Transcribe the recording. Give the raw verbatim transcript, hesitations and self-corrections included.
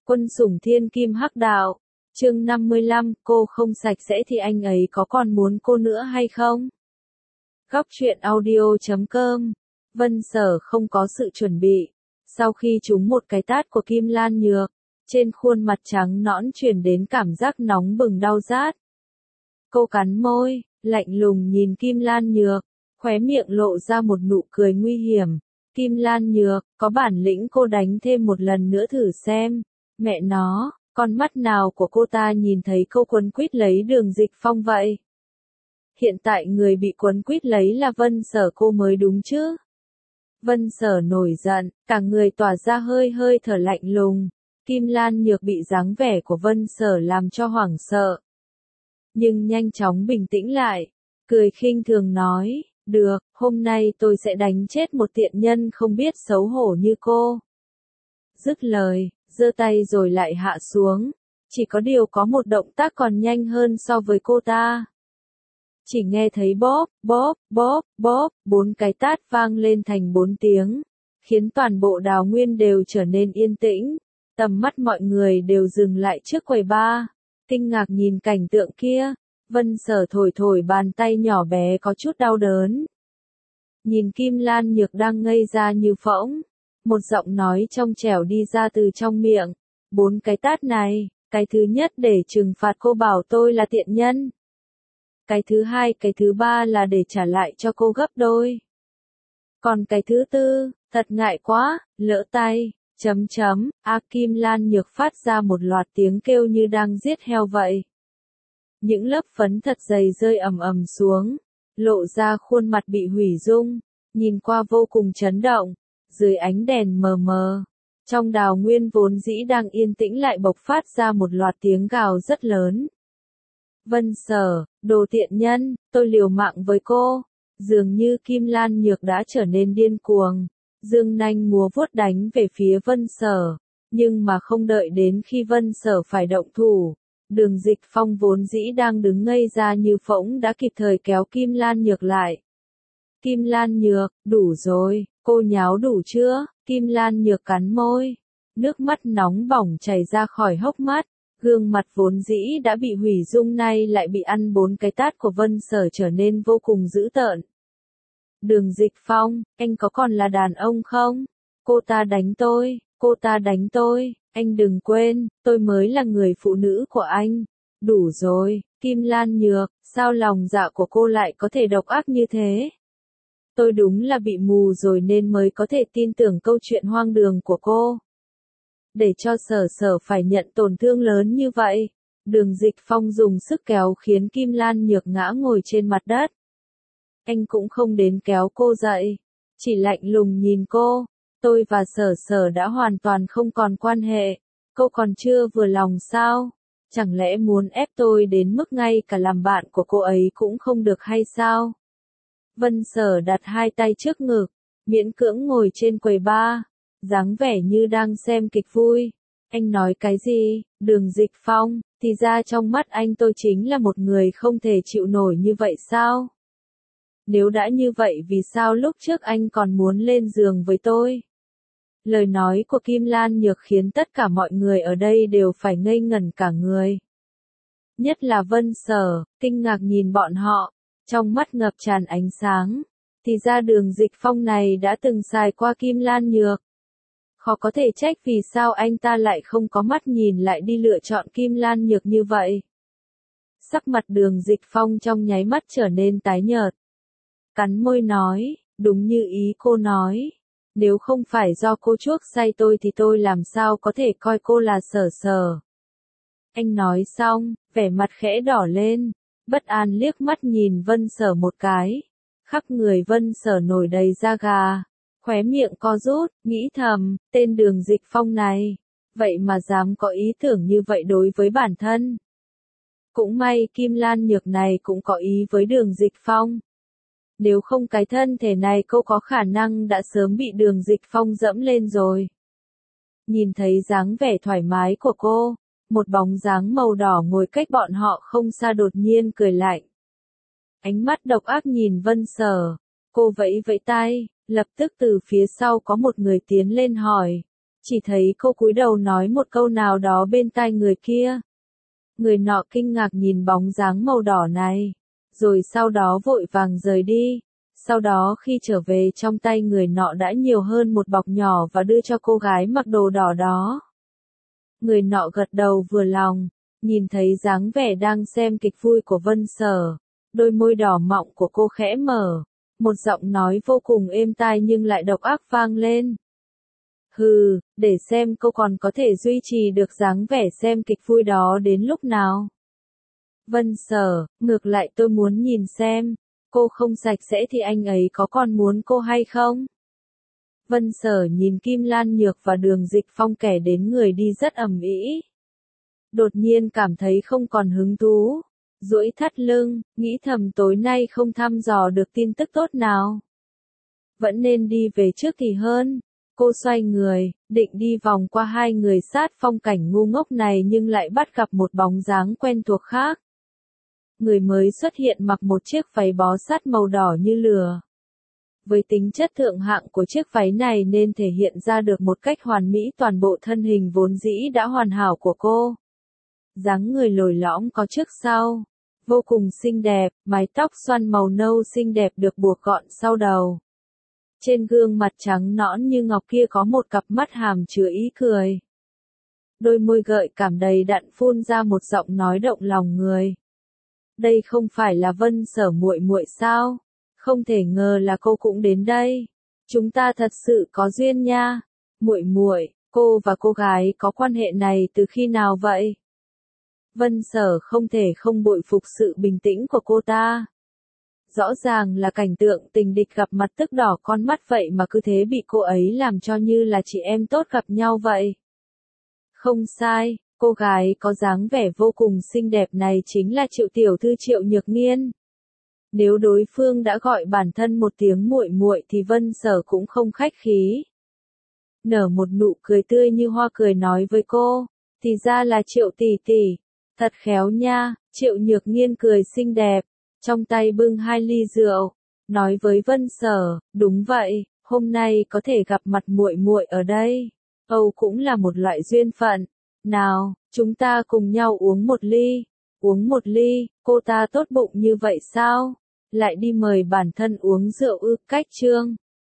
Quân sủng thiên kim hắc đạo. Chương năm mươi lăm, cô không sạch sẽ thì anh ấy có còn muốn cô nữa hay không? Góc truyện audio chấm com. Vân Sở không có sự chuẩn bị. Sau khi trúng một cái tát của Kim Lan Nhược, trên khuôn mặt trắng nõn truyền đến cảm giác nóng bừng đau rát. Cô cắn môi, lạnh lùng nhìn Kim Lan Nhược, khóe miệng lộ ra một nụ cười nguy hiểm. Kim Lan Nhược, có bản lĩnh cô đánh thêm một lần nữa thử xem. Mẹ nó, con mắt nào của cô ta nhìn thấy cô quấn quýt lấy Đường Dịch Phong vậy? Hiện tại người bị quấn quýt lấy là Vân Sở cô mới đúng chứ? Vân Sở nổi giận, cả người tỏa ra hơi hơi thở lạnh lùng. Kim Lan Nhược bị dáng vẻ của Vân Sở làm cho hoảng sợ. Nhưng nhanh chóng bình tĩnh lại, cười khinh thường nói, được, hôm nay tôi sẽ đánh chết một tiện nhân không biết xấu hổ như cô. Dứt lời, giơ tay rồi lại hạ xuống, chỉ có điều có một động tác còn nhanh hơn so với cô ta. Chỉ nghe thấy bóp, bóp, bóp, bóp, bốn cái tát vang lên thành bốn tiếng, khiến toàn bộ Đào Nguyên đều trở nên yên tĩnh, tầm mắt mọi người đều dừng lại trước quầy bar, kinh ngạc nhìn cảnh tượng kia. Vân Sở thổi thổi bàn tay nhỏ bé có chút đau đớn. Nhìn Kim Lan Nhược đang ngây ra như phỗng, một giọng nói trong trẻo đi ra từ trong miệng. Bốn cái tát này, cái thứ nhất để trừng phạt cô bảo tôi là tiện nhân. Cái thứ hai, cái thứ ba là để trả lại cho cô gấp đôi. Còn cái thứ tư, thật ngại quá, lỡ tay, chấm chấm, A Kim Lan Nhược phát ra một loạt tiếng kêu như đang giết heo vậy. Những lớp phấn thật dày rơi ầm ầm xuống, lộ ra khuôn mặt bị hủy dung, nhìn qua vô cùng chấn động. Dưới ánh đèn mờ mờ, trong Đào Nguyên vốn dĩ đang yên tĩnh lại bộc phát ra một loạt tiếng gào rất lớn. Vân Sở, đồ tiện nhân, tôi liều mạng với cô. Dường như Kim Lan Nhược đã trở nên điên cuồng, dương nanh múa vuốt đánh về phía Vân Sở, nhưng mà không đợi đến khi Vân Sở phải động thủ. Đường Dịch Phong vốn dĩ đang đứng ngây ra như phỗng đã kịp thời kéo Kim Lan Nhược lại. Kim Lan Nhược, đủ rồi, cô nháo đủ chưa? Kim Lan Nhược cắn môi, nước mắt nóng bỏng chảy ra khỏi hốc mắt, gương mặt vốn dĩ đã bị hủy dung nay lại bị ăn bốn cái tát của Vân Sở trở nên vô cùng dữ tợn. Đường Dịch Phong, anh có còn là đàn ông không? Cô ta đánh tôi, cô ta đánh tôi. Anh đừng quên, tôi mới là người phụ nữ của anh. Đủ rồi, Kim Lan Nhược, sao lòng dạ của cô lại có thể độc ác như thế? Tôi đúng là bị mù rồi nên mới có thể tin tưởng câu chuyện hoang đường của cô. Để cho Sở Sở phải nhận tổn thương lớn như vậy. Đường Dịch Phong dùng sức kéo khiến Kim Lan Nhược ngã ngồi trên mặt đất. Anh cũng không đến kéo cô dậy, chỉ lạnh lùng nhìn cô. Tôi và Sở Sở đã hoàn toàn không còn quan hệ, cô còn chưa vừa lòng sao? Chẳng lẽ muốn ép tôi đến mức ngay cả làm bạn của cô ấy cũng không được hay sao? Vân Sở đặt hai tay trước ngực, miễn cưỡng ngồi trên quầy bar, dáng vẻ như đang xem kịch vui. Anh nói cái gì? Đường Dịch Phong, thì ra trong mắt anh tôi chính là một người không thể chịu nổi như vậy sao? Nếu đã như vậy vì sao lúc trước anh còn muốn lên giường với tôi? Lời nói của Kim Lan Nhược khiến tất cả mọi người ở đây đều phải ngây ngẩn cả người. Nhất là Vân Sở, kinh ngạc nhìn bọn họ, trong mắt ngập tràn ánh sáng. Thì ra Đường Dịch Phong này đã từng xài qua Kim Lan Nhược. Khó có thể trách vì sao anh ta lại không có mắt nhìn lại đi lựa chọn Kim Lan Nhược như vậy. Sắc mặt Đường Dịch Phong trong nháy mắt trở nên tái nhợt. Cắn môi nói, đúng như ý cô nói. Nếu không phải do cô chuốc say tôi thì tôi làm sao có thể coi cô là Sở Sở. Anh nói xong, vẻ mặt khẽ đỏ lên, bất an liếc mắt nhìn Vân Sở một cái. Khắp người Vân Sở nổi đầy da gà, khóe miệng co rút, nghĩ thầm, tên Đường Dịch Phong này, vậy mà dám có ý tưởng như vậy đối với bản thân. Cũng may Kim Lan Nhược này cũng có ý với Đường Dịch Phong. Nếu không cái thân thể này cô có khả năng đã sớm bị Đường Dịch Phong dẫm lên rồi. Nhìn thấy dáng vẻ thoải mái của cô, một bóng dáng màu đỏ ngồi cách bọn họ không xa đột nhiên cười lạnh. Ánh mắt độc ác nhìn Vân Sở, cô vẫy vẫy tay, lập tức từ phía sau có một người tiến lên hỏi. chỉ thấy cô cúi đầu nói một câu nào đó bên tai người kia. Người nọ kinh ngạc nhìn bóng dáng màu đỏ này, rồi sau đó vội vàng rời đi. Sau đó khi trở về trong tay người nọ đã nhiều hơn một bọc nhỏ và đưa cho cô gái mặc đồ đỏ đó. Người nọ gật đầu vừa lòng, nhìn thấy dáng vẻ đang xem kịch vui của Vân Sở, đôi môi đỏ mọng của cô khẽ mở, một giọng nói vô cùng êm tai nhưng lại độc ác vang lên. Hừ, để xem cô còn có thể duy trì được dáng vẻ xem kịch vui đó đến lúc nào. Vân Sở, ngược lại tôi muốn nhìn xem, cô không sạch sẽ thì anh ấy có còn muốn cô hay không? Vân Sở nhìn Kim Lan Nhược và Đường Dịch Phong kẻ đến người đi rất ầm ĩ. Đột nhiên cảm thấy không còn hứng thú, duỗi thắt lưng, nghĩ thầm tối nay không thăm dò được tin tức tốt nào. Vẫn nên đi về trước thì hơn. Cô xoay người, định đi vòng qua hai người sát phong cảnh ngu ngốc này nhưng lại bắt gặp một bóng dáng quen thuộc khác. Người mới xuất hiện mặc một chiếc váy bó sát màu đỏ như lửa. Với tính chất thượng hạng của chiếc váy này nên thể hiện ra được một cách hoàn mỹ toàn bộ thân hình vốn dĩ đã hoàn hảo của cô. Dáng người lồi lõm có trước sau, vô cùng xinh đẹp, mái tóc xoăn màu nâu xinh đẹp được buộc gọn sau đầu. Trên gương mặt trắng nõn như ngọc kia có một cặp mắt hàm chứa ý cười. Đôi môi gợi cảm đầy đặn phun ra một giọng nói động lòng người. Đây không phải là Vân Sở muội muội sao? Không thể ngờ là cô cũng đến đây. Chúng ta thật sự có duyên nha. Muội muội, cô và cô gái có quan hệ này từ khi nào vậy? Vân Sở không thể không bội phục sự bình tĩnh của cô ta. Rõ ràng là cảnh tượng tình địch gặp mặt tức đỏ con mắt vậy mà cứ thế bị cô ấy làm cho như là chị em tốt gặp nhau vậy. Không sai, cô gái có dáng vẻ vô cùng xinh đẹp này chính là Triệu tiểu thư Triệu Nhược Nghiên. Nếu đối phương đã gọi bản thân một tiếng muội muội thì Vân Sở cũng không khách khí. Nở một nụ cười tươi như hoa cười nói với cô, thì ra là Triệu tỷ tỷ, thật khéo nha. Triệu Nhược Nghiên cười xinh đẹp, trong tay bưng hai ly rượu, nói với Vân Sở, đúng vậy, hôm nay có thể gặp mặt muội muội ở đây, Âu cũng là một loại duyên phận. Nào, chúng ta cùng nhau uống một ly. Uống một ly, cô ta tốt bụng như vậy sao? Lại đi mời bản thân uống rượu ư? Cách chương